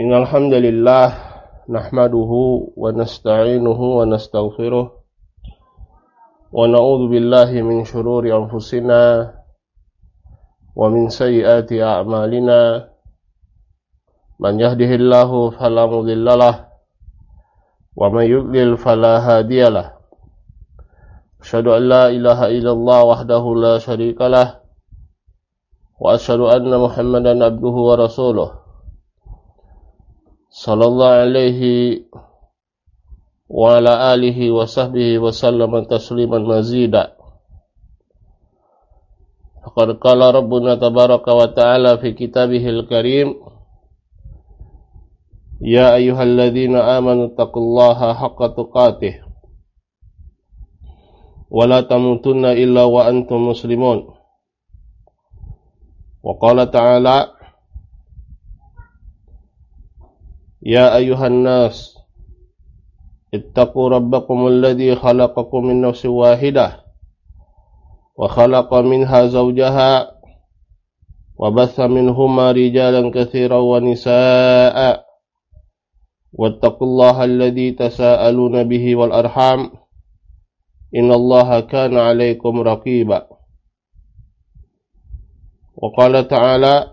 Innal hamdalillah nahmaduhu wa nasta'inuhu wa nastaghfiruh wa na'udzu billahi min shururi anfusina wa min sayyiati a'malina. Man yahdihillahu fala mudhillalah wa man yudlil fala hadiyalah. Asyhadu an la ilaha illallah wahdahu la syarikalah wa asyhadu anna Muhammadan abduhu wa rasuluh. Sallallahu alaihi wa ala alihi wa sahbihi wa sallama tasliman mazida. Faqad qala Rabbuna tabaraka wa ta'ala fi kitabihil karim, ya ayyuhalladzina amanu taqullaha haqqa tuqatih wa la tamutunna illa wa antum muslimun. Wa qala ta'ala, ya ayyuhan nas ittaqu rabbakum alladhi khalaqakum min nafsin wahidah wa khalaqa minha zawjaha wa batha minhuma rijalan katsiran wa nisaa'a wattaqullaha alladhi tasaaluna bihi wal arham innallaha kana 'alaykum raqiba. Wa qala ta'ala,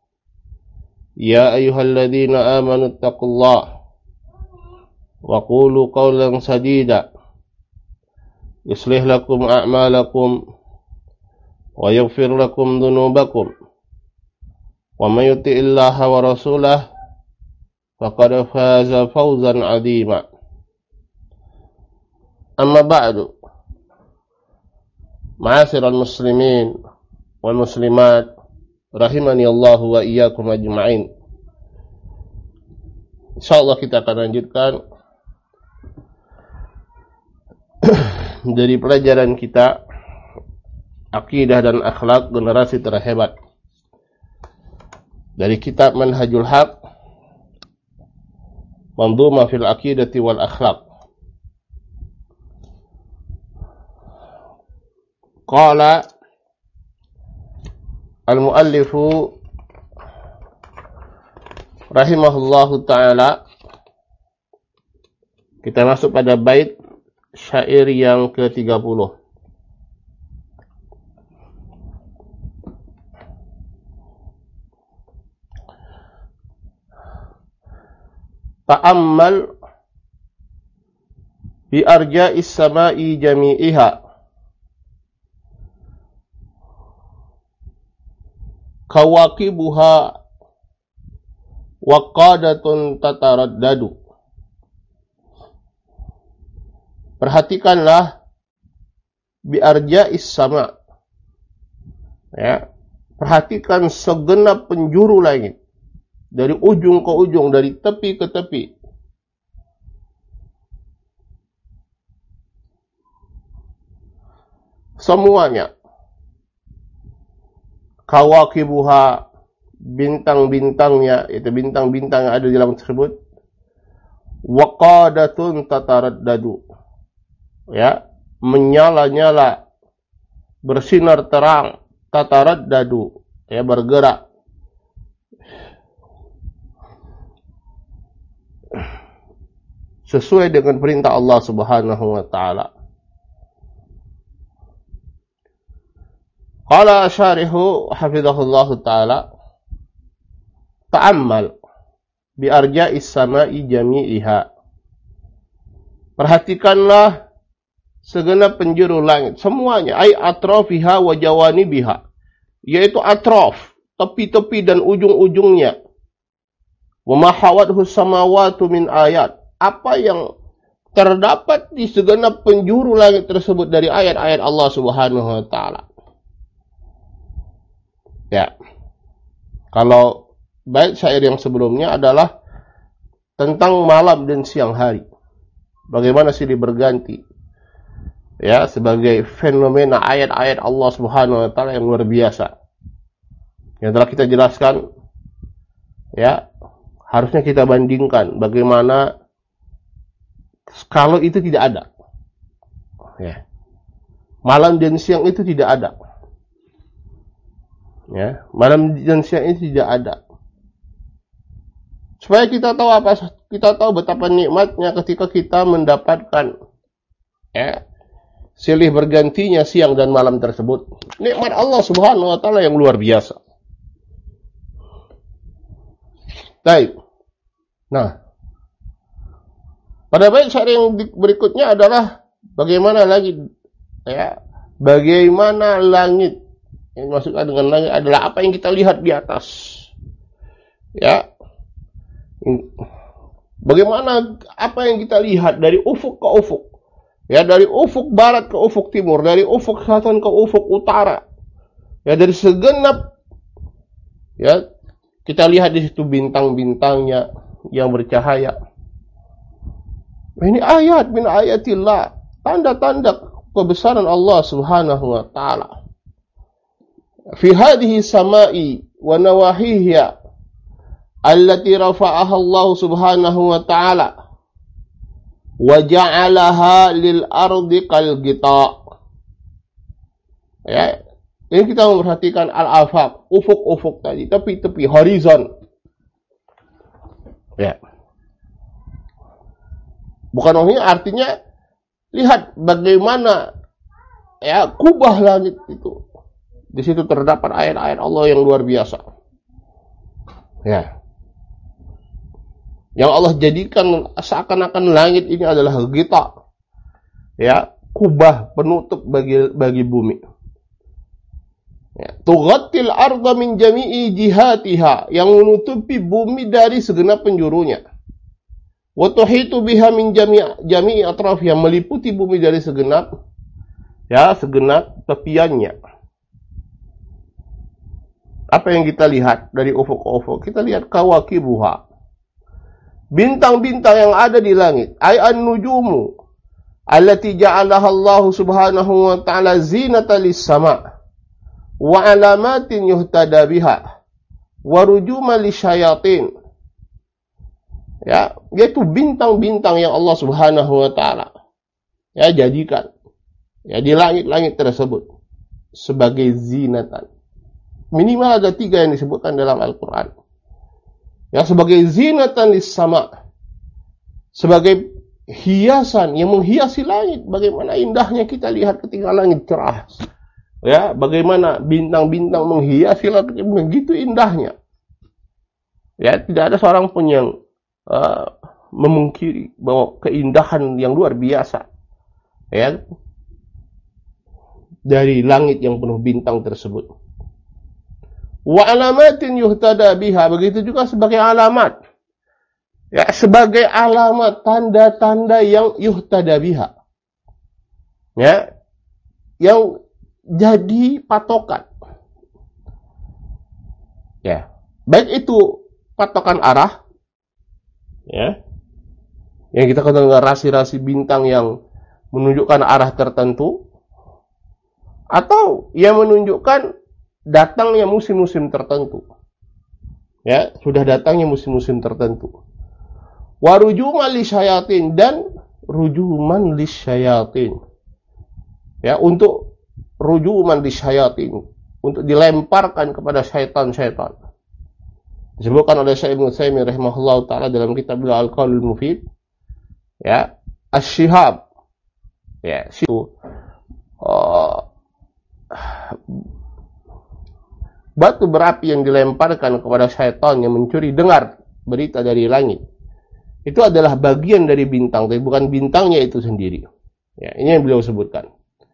ya ayyuhalladzina amanu taqullaha wa qulu qawlan sadida yuslih lakum a'malakum wa yaghfir lakum dhunubakum wa may yuti'illaha wa rasulahu faqad faza fawzan 'azima. Amma ba'du, ma'asyiral muslimin wal muslimat rahimani Allah wa iyyakum ajma'in. Insyaallah kita akan lanjutkan dari pelajaran kita Akidah dan Akhlak Generasi Terhebat dari kitab Manhajul Haq Mandhumah fil Aqidati wal Akhlaq. Qala al-muallifu rahimahullahu ta'ala. Kita masuk pada bait syair yang ke-30. Ta'ammal bi arja'is sama'i jami'iha kawaqibuha waqadatun tataraddadu. Perhatikanlah bi arja'is sama, ya, perhatikan segenap penjuru langit, dari ujung ke ujung, dari tepi ke tepi. Semuanya. Kawaqibuha, bintang-bintangnya, itu bintang-bintang yang ada di dalam tersebut. Waqadatun tataraddadu, ya, menyala-nyala, bersinar terang, tataraddadu, ya, bergerak. Sesuai dengan perintah Allah Subhanahu wa ta'ala. Qala syarihu hafizahullahu ta'ala, ta'ammal bi arja'is sama'i jami'iha. Perhatikanlah segenap penjuru langit, semuanya, ay atrafiha wa jawanibiha, yaitu atraf, tepi-tepi dan ujung-ujungnya. Wa ma hawathu samawatu min ayat, apa yang terdapat di segenap penjuru langit tersebut dari ayat-ayat Allah Subhanahu wa ta'ala. Ya, kalau bait syair yang sebelumnya adalah tentang malam dan siang hari, bagaimana silih berganti, ya, sebagai fenomena ayat-ayat Allah Subhanahu wa ta'ala yang luar biasa, yang telah kita jelaskan. Ya, harusnya kita bandingkan bagaimana kalau itu tidak ada, ya, malam dan siang itu tidak ada. Ya, malam dan siang itu tidak ada. Supaya kita tahu kita tahu betapa nikmatnya ketika kita mendapatkan silih bergantinya siang dan malam tersebut. Nikmat Allah Subhanahu wa taala yang luar biasa. Baik. Nah, pada bait syair yang berikutnya adalah bagaimana langit. Yang dimaksudkan dengan langit adalah apa yang kita lihat di atas. Ya. Bagaimana apa yang kita lihat dari ufuk ke ufuk. Ya, dari ufuk barat ke ufuk timur, dari ufuk selatan ke ufuk utara. Ya, dari segenap kita lihat di situ bintang-bintangnya yang bercahaya. Ini ayat min ayatillah, tanda-tanda kebesaran Allah Subhanahu wa taala. Fi hadhihi samai wa nawahiha allati rafa'aha Allah Subhanahu wa taala wa ja'alaha lil ardi kal gita. Ya, ini kita memperhatikan al-afaq, ufuk-ufuk tadi, tepi-tepi, horizon. Ya. Bukan artinya lihat bagaimana kubah langit itu. Di situ terdapat ayat-ayat Allah yang luar biasa. Ya. Yang Allah jadikan seakan-akan langit ini adalah gita. Ya, kubah penutup bagi bumi. Ya, tughattil arda min jami'i jihatiha, yang menutupi bumi dari segenap penjurunya. Wa tuhitu biha min jami'i atrafiha, meliputi bumi dari segenap tepiannya. Apa yang kita lihat dari ufuk ke ufuk? Kita lihat kawakibuha, bintang-bintang yang ada di langit. Ay an-nujumu allati ja'alaha Allah Subhanahu wa ta'ala zinatan lis-sama' wa alamatin yuhtada biha wa rujuman lisyayatin. Ya, yaitu bintang-bintang yang Allah Subhanahu wa taala jadikan di langit-langit tersebut sebagai zinatan. Minimal ada 3 yang disebutkan dalam Al-Qur'an. Ya, sebagai zinatan lis-sama', sebagai hiasan yang menghiasi langit. Bagaimana indahnya kita lihat ketika langit cerah. Ya, bagaimana bintang-bintang menghiasi langit, begitu indahnya. Ya, tidak ada seorang pun yang memungkiri bahwa keindahan yang luar biasa dari langit yang penuh bintang tersebut. Wa alamatin yuhtada biha, begitu juga sebagai alamat. Ya, sebagai alamat, tanda-tanda yang yuhtada biha. Ya, yang jadi patokan. Ya, baik itu patokan arah, yang kita kenal dengan rasi-rasi bintang yang menunjukkan arah tertentu, atau yang menunjukkan datangnya musim-musim tertentu. Ya, sudah datangnya musim-musim tertentu. Wa rujuman lisyayatin, dan rujuman lisyayatin. Ya, untuk rujuman lisyayatin, untuk dilemparkan kepada syaitan-syaitan. Disebutkan oleh Syekh Ibnu Utsaimin rahimahullah taala dalam kitab Al-Qaulul Mufid, ya, asy-syihab, ya, itu batu berapi yang dilemparkan kepada syaitan yang mencuri dengar berita dari langit. Itu adalah bagian dari bintang, tapi bukan bintangnya itu sendiri. Ya, ini yang beliau sebutkan.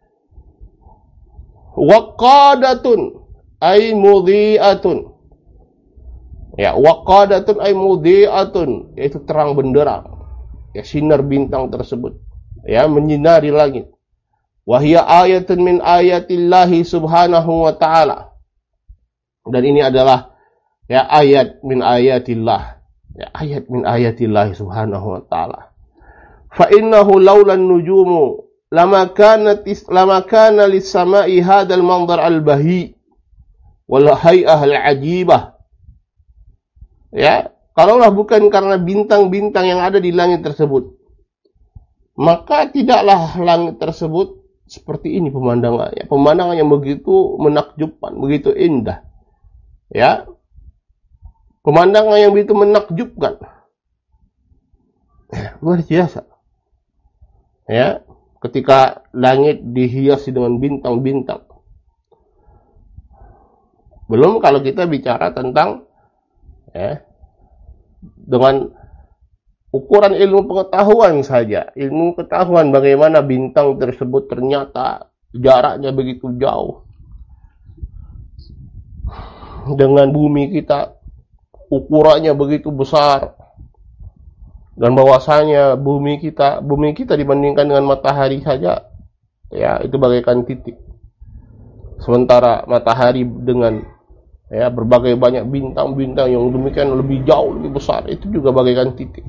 Waqadatun ay mudhi'atun. Ya, waqadatun ay mudhi'atun, yaitu terang benderang. Ya, sinar bintang tersebut menyinari langit. Wa hiya ayatun min ayatillahi subhanahu wa ta'ala. Dan ini adalah ayat min ayatillah. Ayat min ayatillah subhanahu wa ta'ala. Fa innahu laulan nujumu lama kana lis-sama'i hadzal manzar al-bahi wal hay'ah al-ajibah. Ya, kalaulah bukan karena bintang-bintang yang ada di langit tersebut, maka tidaklah langit tersebut seperti ini pemandangannya. Pemandangan yang begitu menakjubkan, begitu indah. Ya. Pemandangan yang begitu menakjubkan. Luar biasa. Ya, ketika langit dihiasi dengan bintang-bintang. Belum kalau kita bicara tentang dengan ukuran ilmu pengetahuan saja. Ilmu pengetahuan bagaimana bintang tersebut ternyata jaraknya begitu jauh dengan bumi kita, ukurannya begitu besar, dan bahwasanya bumi kita dibandingkan dengan matahari saja, ya itu bagaikan titik. Sementara matahari dengan berbagai banyak bintang-bintang yang demikian lebih jauh, lebih besar, itu juga bagaikan titik.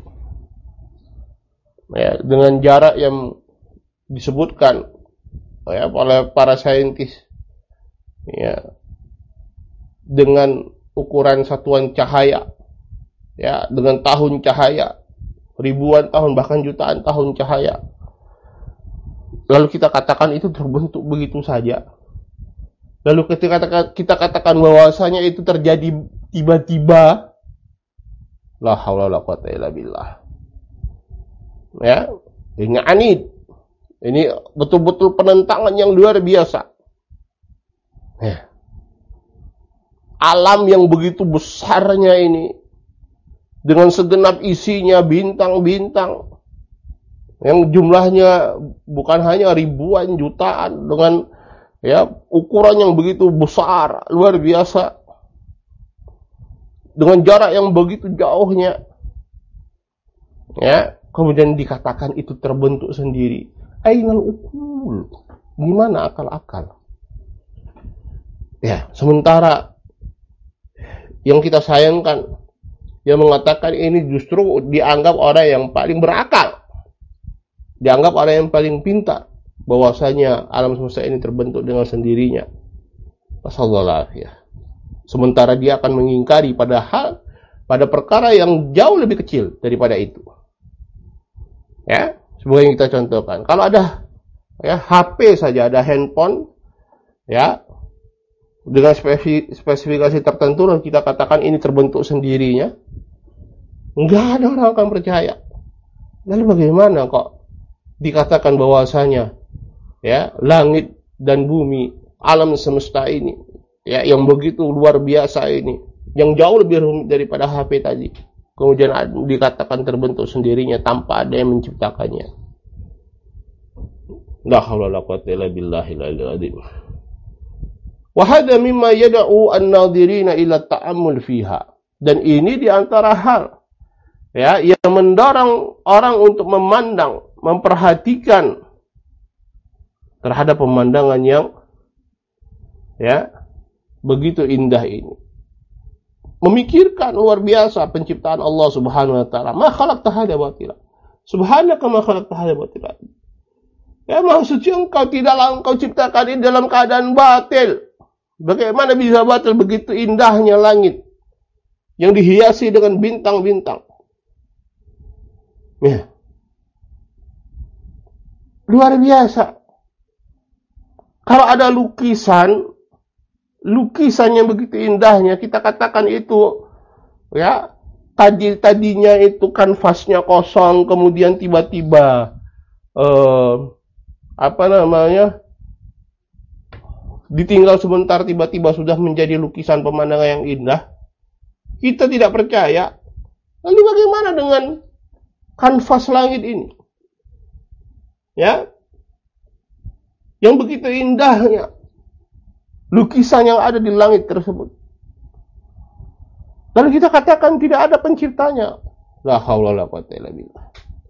Ya, dengan jarak yang disebutkan oleh para saintis, ya, dengan ukuran satuan cahaya, ya, dengan tahun cahaya, ribuan tahun bahkan jutaan tahun cahaya. Lalu kita katakan itu terbentuk begitu saja. Lalu ketika kita katakan bahwasanya itu terjadi tiba-tiba, la haula wala quwata illa billah. Ya, ini anid. Ini betul-betul penentangan yang luar biasa. Ya. Alam yang begitu besarnya ini, dengan segenap isinya bintang-bintang, yang jumlahnya bukan hanya ribuan, jutaan, dengan ukuran yang begitu besar, luar biasa, dengan jarak yang begitu jauhnya, ya, kemudian dikatakan itu terbentuk sendiri. Ainal ukul, gimana akal-akal? Ya, sementara yang kita sayangkan, yang mengatakan ini justru dianggap orang yang paling berakal, dianggap orang yang paling pintar, bahwasanya alam semesta ini terbentuk dengan sendirinya. Masallallahu. Sementara dia akan mengingkari pada perkara yang jauh lebih kecil daripada itu. Ya, sebagai yang kita contohkan. Kalau ada HP saja, ada handphone, ya, dengan spesifikasi tertentu, dan kita katakan ini terbentuk sendirinya, enggak ada orang akan percaya. Lalu bagaimana kok dikatakan bahwasanya langit dan bumi, alam semesta ini, yang begitu luar biasa ini, yang jauh lebih rumit daripada HP tadi, kemudian dikatakan terbentuk sendirinya tanpa ada yang menciptakannya. La haula wala quwwata illa billahil aliyyil azim. Wa hadha mimma yad'u an-nadhirina ila ta'ammul fiha. Dan ini di antara hal yang mendorong orang untuk memandang, memperhatikan terhadap pemandangan yang begitu indah ini. Memikirkan luar biasa penciptaan Allah Subhanahu wa taala. Ma khalaqta hadza batila. Subhanaka ma khalaqta hadza batila. Ya, maksudnya engkau ciptakan ini dalam keadaan batil. Bagaimana bisa batil? Begitu indahnya langit yang dihiasi dengan bintang-bintang. Ya. Luar biasa. Kalau ada lukisan yang begitu indahnya, kita katakan itu tadinya itu kanvasnya kosong, kemudian tiba-tiba ditinggal sebentar, tiba-tiba sudah menjadi lukisan pemandangan yang indah. Kita tidak percaya. Lalu bagaimana dengan kanvas langit ini? Ya, yang begitu indahnya lukisan yang ada di langit tersebut. Lalu kita katakan tidak ada penciptanya. La haula wala quwwata illa billah.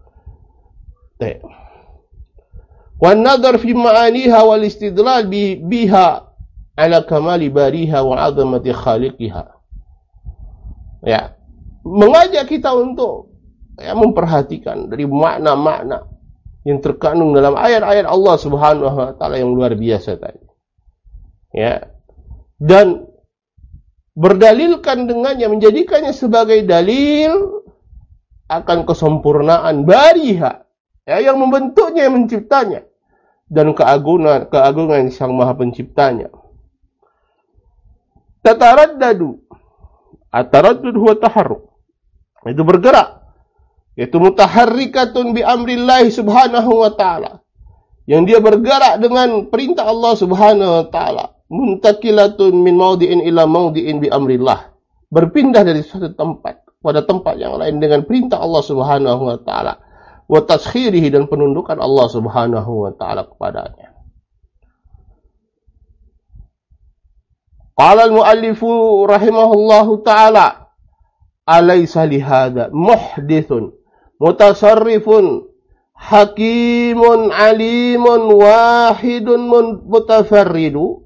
Wan nadhar fi ma'aniha wal istidlal biha ala kamali bariha wa 'azamati khaliqiha. Ya, mengajak kita untuk memperhatikan dari makna-makna yang terkandung dalam ayat-ayat Allah Subhanahu wa taala yang luar biasa tadi. Ya. Dan berdalilkan dengannya, menjadikannya sebagai dalil akan kesempurnaan bariha, yang membentuknya, yang menciptanya, dan keagungan Sang Maha Penciptanya. Tataraddadu At-taraddud huwa taharruk. Itu bergerak. Yaitu mutaharrikatun bi amrillah subhanahu wa ta'ala. Yang dia bergerak dengan perintah Allah subhanahu wa ta'ala. Muntakilatun min maudi'in ila maudi'in bi amrillah. Berpindah dari suatu tempat pada tempat yang lain dengan perintah Allah subhanahu wa ta'ala. Wa taskhirihi, dan penundukan Allah subhanahu wa ta'ala kepadanya. Qala al-muallifu rahimahullahu ta'ala, alaysa lihada muhdithun mutasarrifun hakimun alimun wahidun mutafarridu.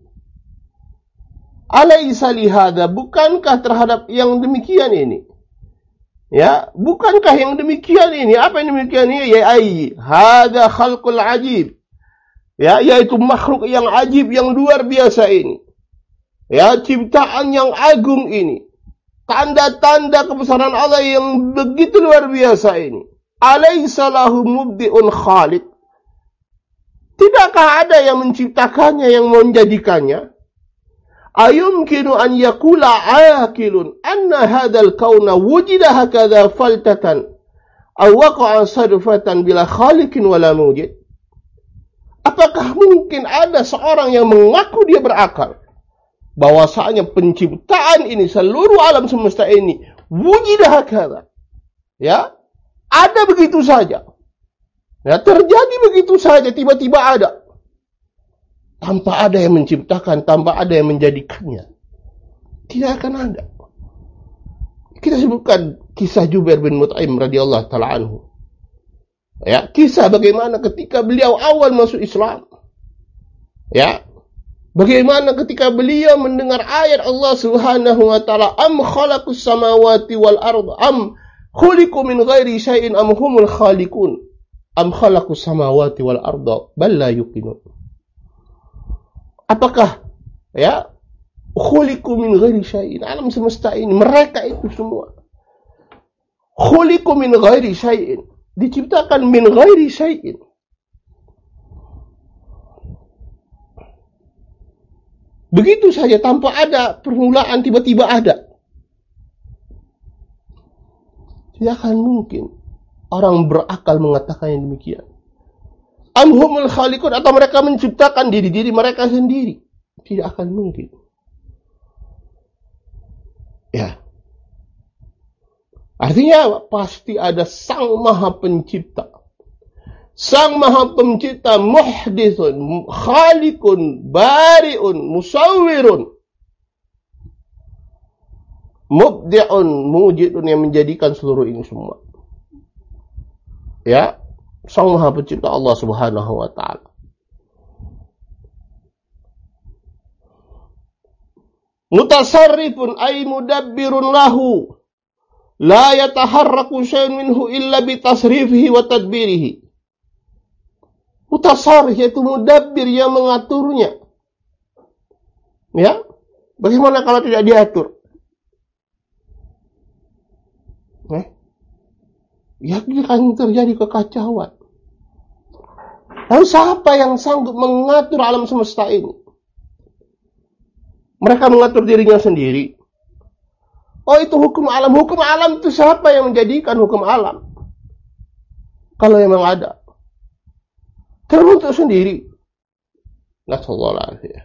Alaysa lihada, bukankah terhadap yang demikian ini? Ya, bukankah yang demikian ini? Apa yang demikian ini? Ya ay, hada khalqul ajib. Ya, yaitu makhluk yang ajib, yang luar biasa ini. Ya, ciptaan yang agung ini. Tanda-tanda kebesaran Allah yang begitu luar biasa ini. Alaysa lahu mubdi'un khaliq. Tidakkah ada yang menciptakannya, yang menjadikannya? Ayumkinu an yakula akilun anna hadzal kauna wujida hakadha faltatan aw waqa'a sadfatan bila khaliqin wala mujid. Apakah mungkin ada seorang yang mengaku dia berakal bahwasanya penciptaan ini, seluruh alam semesta ini, wujida hakadha, ya, ada begitu saja, ya, terjadi begitu saja, tiba-tiba ada, tanpa ada yang menciptakan, tanpa ada yang menjadikannya, tidak akan ada. Kita sebutkan kisah Jubair bin Mut'im radhiyallahu taala anhu, ya, kisah bagaimana ketika beliau awal masuk Islam, ya, bagaimana ketika beliau mendengar ayat Allah subhanahu wa ta'ala, am khalaqus samawati wal arda am khuliqu min ghairi syai'in am humul khaliqun am khalaqus samawati wal arda bal la yuqinun. Apakah, ya, khuliqu min ghairi syai'in, alam semesta ini, mereka itu semua khuliqu min ghairi syai'in, diciptakan min ghairi syai'in, begitu saja, tanpa ada permulaan, tiba-tiba ada. Tidak akan mungkin orang berakal mengatakan yang demikian. Amhumul khaliqun, atau mereka menciptakan diri-diri mereka sendiri. Tidak akan mungkin. Ya. Artinya pasti ada Sang Maha Pencipta. Sang Maha Pencipta, muhdithun, khaliqun, bari'un, musawwirun, mubdi'un, mujidun, yang menjadikan seluruh ini semua. Ya, Sang Maha Pencipta Allah subhanahu wa ta'ala. Mutasarrifun ay mudabbirun lahu, la yataharraku syai'un minhu illa bitasrifihi wa tadbirihi. Mutasarrif, yaitu mudabbir, yang mengaturnya. Ya, bagaimana kalau tidak diatur? Ya, akan terjadi kekacauan. Lalu siapa yang sanggup mengatur alam semesta ini? Mereka mengatur dirinya sendiri. Oh, itu hukum alam. Hukum alam itu siapa yang menjadikan hukum alam? Kalau memang ada, terbentuk sendiri. Nasallahu alaihi.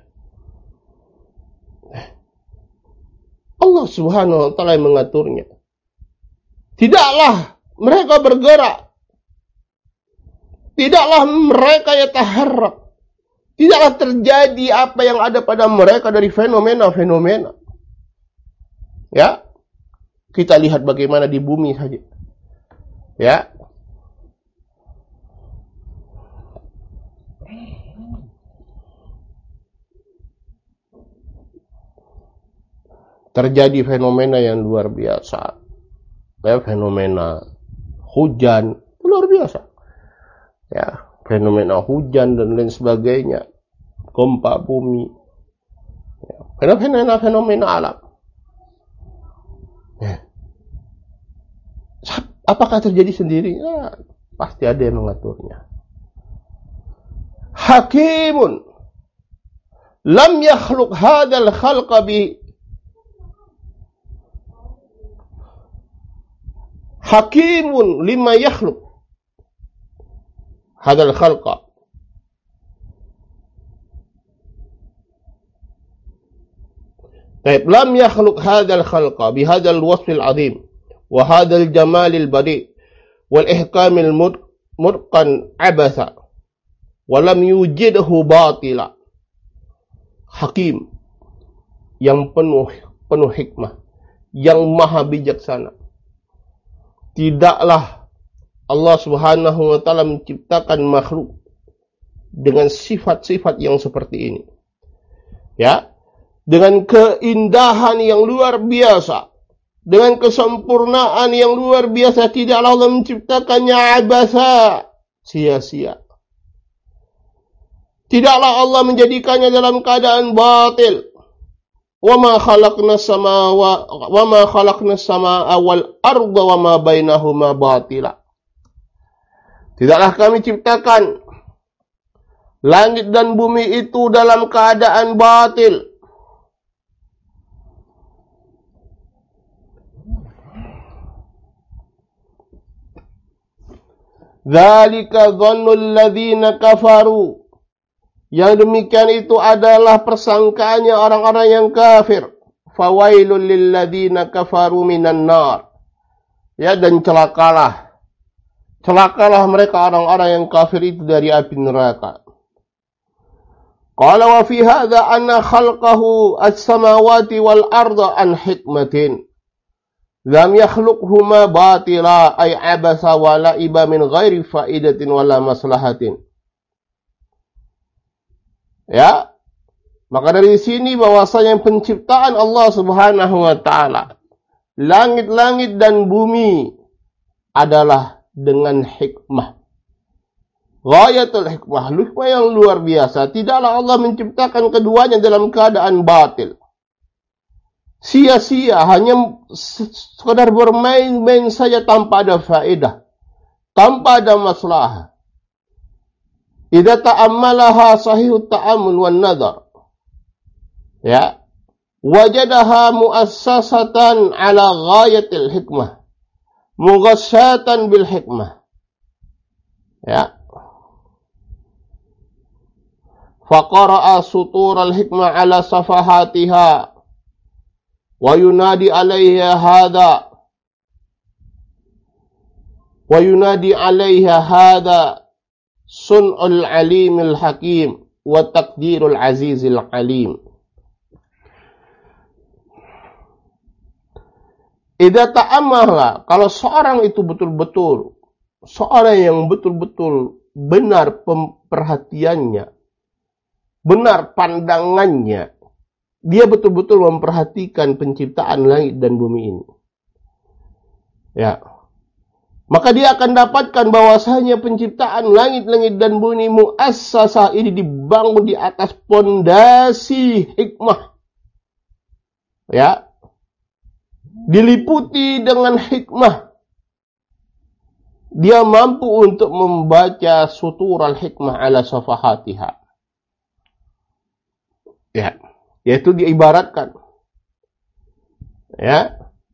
Allah subhanahu wa ta'ala yang mengaturnya. Tidaklah mereka bergerak. Tidaklah mereka yataharrak. Tidaklah terjadi apa yang ada pada mereka dari fenomena-fenomena. Ya. Kita lihat bagaimana di bumi saja. Ya. Terjadi fenomena yang luar biasa. Ya, fenomena hujan luar biasa. Ya, fenomena hujan dan lain sebagainya. Gempa bumi. Ya, fenomena alam. Ya. Apakah terjadi sendiri? Ya, pasti ada yang mengaturnya. Hakimun lam yakhluq hadzal khalqa bi hakimun lima yakhluq hadzal khalqa. Taib lam yakhluq hadzal khalqa bihadzal wasfil azim wa hadzal jamalil badi wal ihkamil mutqan abasa wa lam yujidhu batila. Hakim yang penuh hikmah, yang maha bijaksana. Tidaklah Allah Subhanahu wa taala menciptakan makhluk dengan sifat-sifat yang seperti ini. Ya, dengan keindahan yang luar biasa, dengan kesempurnaan yang luar biasa, tidaklah Allah menciptakannya abasa, sia-sia. Tidaklah Allah menjadikannya dalam keadaan batil. Wa ma khalaqnas samaa wal arda wa ma bainahuma batila. Tidaklah kami ciptakan langit dan bumi itu dalam keadaan batil. Dzalika dhannul ladzina kafaru. Yang demikian itu adalah persangkaannya orang-orang yang kafir. Fawailul lil ladzina kafaru minan nar. Ya, dan celakalah mereka orang-orang yang kafir itu dari api neraka. Qala wa fi hadza anna khalqahu as-samawati wal arda an hikmatin. Lam yakhluqhuma batila ay abasa wa la'iba min ghairi faidatin wala maslahatin. Ya, maka dari sini bahwasanya penciptaan Allah Subhanahu wa taala, langit-langit dan bumi adalah dengan hikmah. Ghayatul hikmah yang luar biasa. Tidaklah Allah menciptakan keduanya dalam keadaan batil. Sia-sia, hanya sekadar bermain-main saja tanpa ada faedah, tanpa ada masalah. Idza ta'ammalaha sahihut ta'ammul wan nadar. Ya. Wajadaha muassasatan ala ghayatil hikmah. Mughassatan bil hikmah. Ya. Faqara'a sutural hikmah ala safahatiha. Wa yunadi 'alaiha hadha. Wa yunadi 'alaiha hadha. Sun'ul alimil hakim wa taqdirul azizil alim. Idza ta'ammaha, kalau seorang itu betul-betul, seorang yang betul-betul benar perhatiannya, benar pandangannya, dia betul-betul memperhatikan penciptaan langit dan bumi ini. Ya. Maka dia akan dapatkan bahwasanya penciptaan langit-langit dan bumi muassasah ini dibangun di atas pondasi hikmah. Ya. Diliputi dengan hikmah. Dia mampu untuk membaca sutural hikmah ala safahatiha. Ya, yaitu diibaratkan. Ya.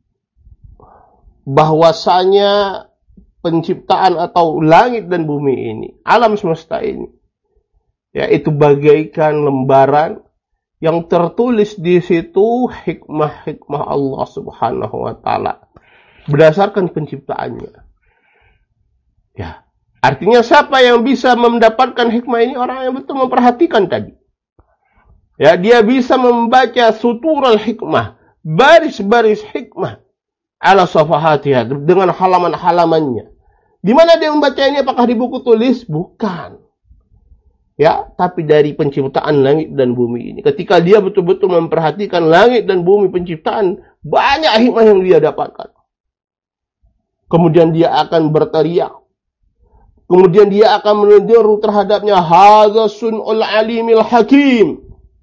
Bahwasanya penciptaan atau langit dan bumi ini, alam semesta ini, yaitu bagaikan lembaran yang tertulis di situ hikmah-hikmah Allah Subhanahu wa taala berdasarkan penciptaannya. Ya, artinya siapa yang bisa mendapatkan hikmah ini? Orang yang betul memperhatikan tadi. Ya, dia bisa membaca sutural hikmah, baris-baris hikmah ala safahatiha, dengan halaman-halamannya. Di mana dia membaca ini? Apakah di buku tulis? Bukan. Ya, tapi dari penciptaan langit dan bumi ini. Ketika dia betul-betul memperhatikan langit dan bumi penciptaan, banyak hikmah yang dia dapatkan. Kemudian dia akan berteriak. Kemudian dia akan menyeru terhadapnya, hadza sun'ul alimil hakim.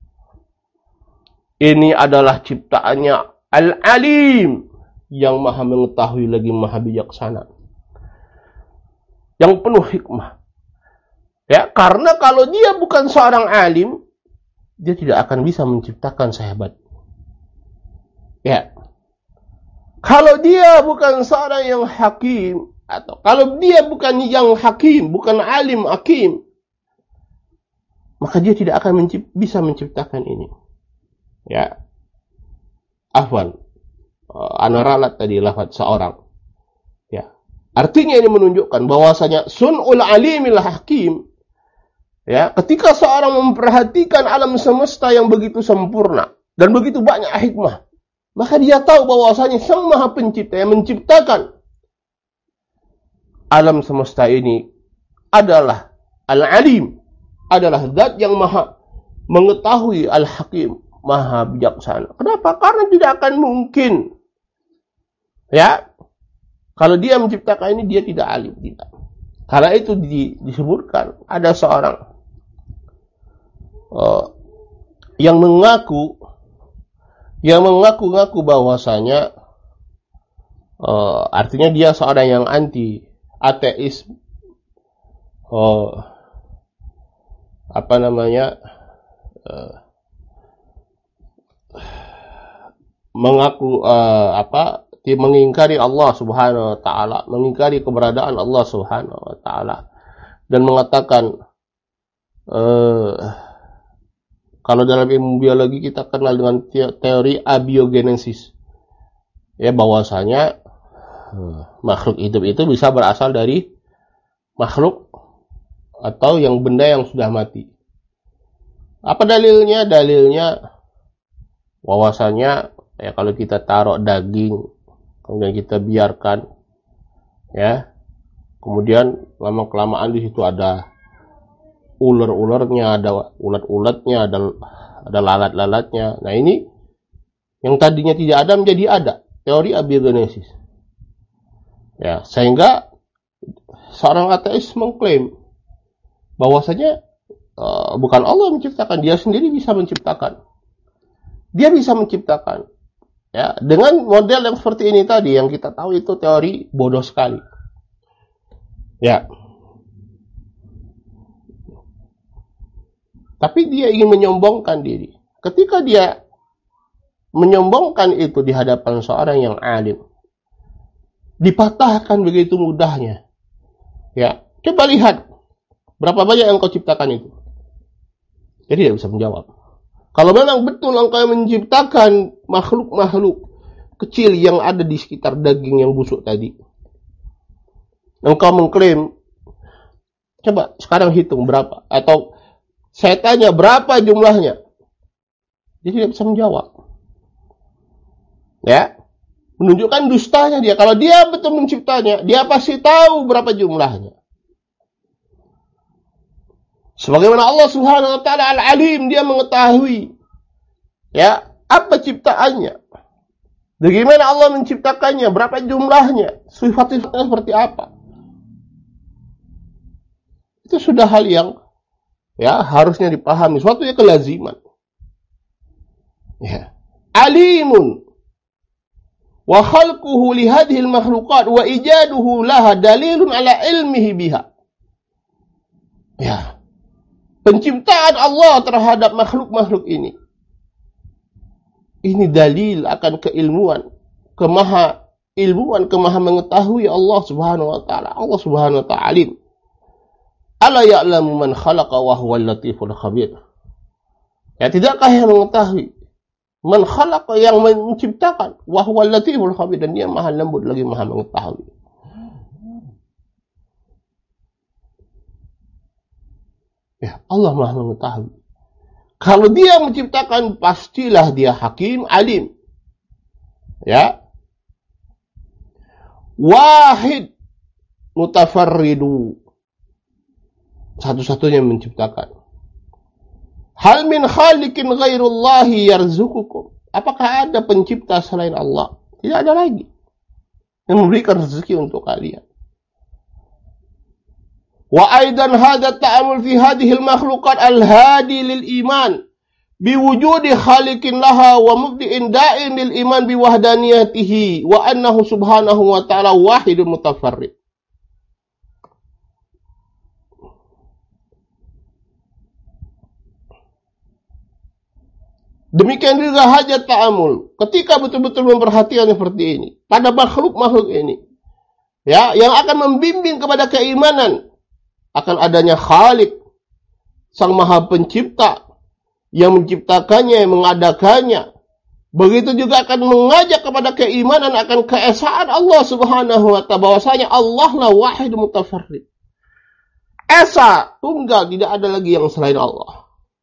Ini adalah ciptaannya al-alim, yang maha mengetahui lagi maha bijaksana, yang penuh hikmah. Ya, karena kalau dia bukan seorang alim, dia tidak akan bisa menciptakan sahabat. Ya. Kalau dia bukan seorang yang hakim, atau kalau dia bukan yang hakim, bukan alim hakim, maka dia tidak akan bisa menciptakan ini. Ya, afwan, ana ralat tadi lafaz seorang. Ya, artinya ini menunjukkan bahwasanya sun'ul alimil hakim. Ya, ketika seorang memperhatikan alam semesta yang begitu sempurna dan begitu banyak hikmah, maka dia tahu bahwasanya Sang Maha Pencipta yang menciptakan alam semesta ini adalah Al-Alim, adalah zat yang maha mengetahui, Al-Hakim, maha bijaksana. Kenapa? Karena tidak akan mungkin, ya, kalau dia menciptakan ini dia tidak alim, tidak. Karena itu disebutkan ada seorang yang mengaku bahwasanya artinya dia seorang yang anti ateis, mengaku mengingkari Allah Subhanahu wa taala, mengingkari keberadaan Allah Subhanahu wa taala, dan mengatakan kalau dalam ilmu biologi kita kenal dengan teori abiogenesis, ya, bahwasanya makhluk hidup itu bisa berasal dari makhluk atau yang benda yang sudah mati. Apa dalilnya? Dalilnya bahwasanya, ya, kalau kita taruh daging kemudian kita biarkan, ya, kemudian lama-kelamaan di situ ada ular-ularnya, ada ulat-ulatnya, ada lalat-lalatnya. Nah, ini yang tadinya tidak ada menjadi ada. Teori abiogenesis. Ya, sehingga seorang ateis mengklaim bahwasanya bukan Allah yang menciptakan, dia sendiri bisa menciptakan. Dia bisa menciptakan. Ya, dengan model yang seperti ini tadi, yang kita tahu itu teori bodoh sekali. Ya. Tapi dia ingin menyombongkan diri. Ketika dia menyombongkan itu di hadapan seorang yang alim, dipatahkan begitu mudahnya. Ya, coba lihat berapa banyak yang kau ciptakan itu. Jadi tidak bisa menjawab. Kalau memang betul engkau yang menciptakan makhluk-makhluk kecil yang ada di sekitar daging yang busuk tadi, engkau mengklaim, coba sekarang hitung berapa, atau saya tanya berapa jumlahnya, dia tidak bisa menjawab. Ya, menunjukkan dustanya dia. Kalau dia betul menciptanya, dia pasti tahu berapa jumlahnya. Sebagaimana Allah Subhanahu wa taala Al-Alim, dia mengetahui, ya, apa ciptaannya. Bagaimana Allah menciptakannya, berapa jumlahnya, sifat-sifatnya seperti apa. Itu sudah hal yang, ya, harusnya dipahami, suatu yang kelaziman. Ya. Alimun wa khalquhu li hadhihi al-makhluqat wa ijaduhu laha dalilun ala ilmihi biha. Ya. Penciptaan Allah terhadap makhluk-makhluk ini dalil akan keilmuan, kemaha mengetahui Allah Subhanahu wa taala. Allah Subhanahu wa taala alim. Ala ya'lamu man khalaqa wa huwal latiful khabir. Ya, tidakkah yang mengetahui man khalaqa, yang menciptakan, wa huwal latiful khabir, dan dia maha lembut lagi maha mengetahui. Ya, Allah maha mengetahui. Kalau dia menciptakan, pastilah dia hakim, alim. Ya. Wahid mutafarridu, satu-satunya menciptakan. Hal min khaliqin ghairullahi yarzuqukum. Apakah ada pencipta selain Allah? Tidak ada lagi yang memberikan rezeki untuk kalian. Wa aidan hadha ta'amul fi hadhihi al-makhluqat al-hadi lil iman biwujudi khaliqin laha wa mubdi'in da'in lil iman biwahdaniyatihi wa annahu subhanahu wa ta'ala wahidun mutafarrid. Demikian juga hajat ta'amul. Ketika betul-betul memperhatikan seperti ini, pada makhluk-makhluk ini, ya, yang akan membimbing kepada keimanan akan adanya Khalik, Sang Maha Pencipta, yang menciptakannya, yang mengadakannya. Begitu juga akan mengajak kepada keimanan akan keesaan Allah Subhanahu wa ta'ala, bahwasanya Allah lah wahid mutafarrid. Esa, tunggal, tidak ada lagi yang selain Allah.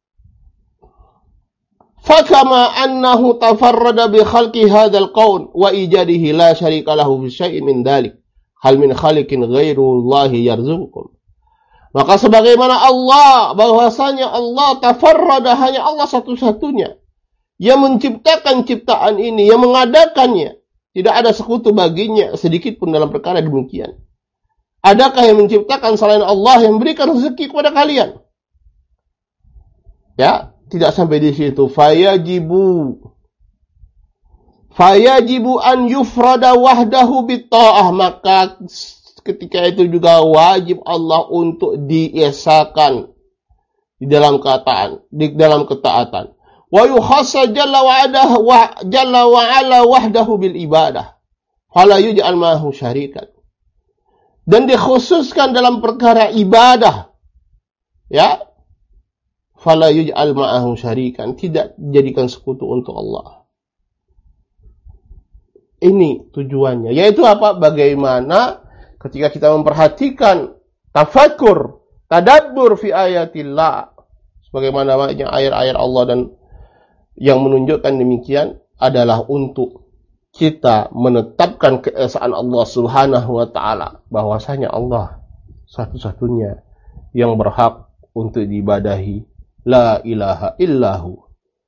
فَكَمَا أَنَّهُ تَفَرَّدَ بِخَلْقِ هَذَا الْقَوْنِ وَإِيجَادِهِ لَا شَرِيكَ لَهُ فِي شَيْءٍ مِنْ ذَلِكَ هَلْ مِنْ خَالِقٍ غَيْرُ اللَّهِ يَرْزُقُكُمْ. Maka sebagaimana Allah, bahwasanya Allah tafarrada, hanya Allah satu-satunya yang menciptakan ciptaan ini, yang mengadakannya, tidak ada sekutu baginya sedikit pun dalam perkara demikian. Adakah yang menciptakan selain Allah yang memberikan rezeki kepada kalian? Ya, tidak sampai di situ. Fayajibu an yufrada wahdahu bitta'ah. Maka ketika itu juga wajib Allah untuk diesakan di dalam ketaatan. Wa yukhassa jalla wa ala wahdahu bil ibadah. Fala yuj'al ma'ahu syarikan. Dan dikhususkan dalam perkara ibadah. Ya. Fala yuj'al ma'ahu syarikan, tidak dijadikan sekutu untuk Allah. Ini tujuannya, yaitu apa? Bagaimana ketika kita memperhatikan tafakkur, tadabbur fi ayatillah, sebagaimana banyak ayat-ayat Allah dan yang menunjukkan demikian adalah untuk kita menetapkan keesaan Allah Subhanahu wa ta'ala, bahwasanya Allah satu-satunya yang berhak untuk diibadahi. La ilaha illahu.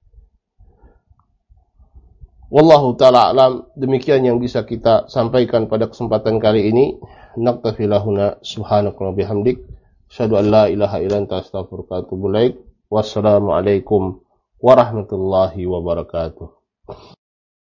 Wallahu ta'ala alam. Demikian yang bisa kita sampaikan pada kesempatan kali ini. Naktafi lahuna subhanaka wa bihamdik. Asyhadu an la ilaha illa anta astaghfiruka wa atubu ilaik. Wassalamualaikum warahmatullahi wabarakatuh.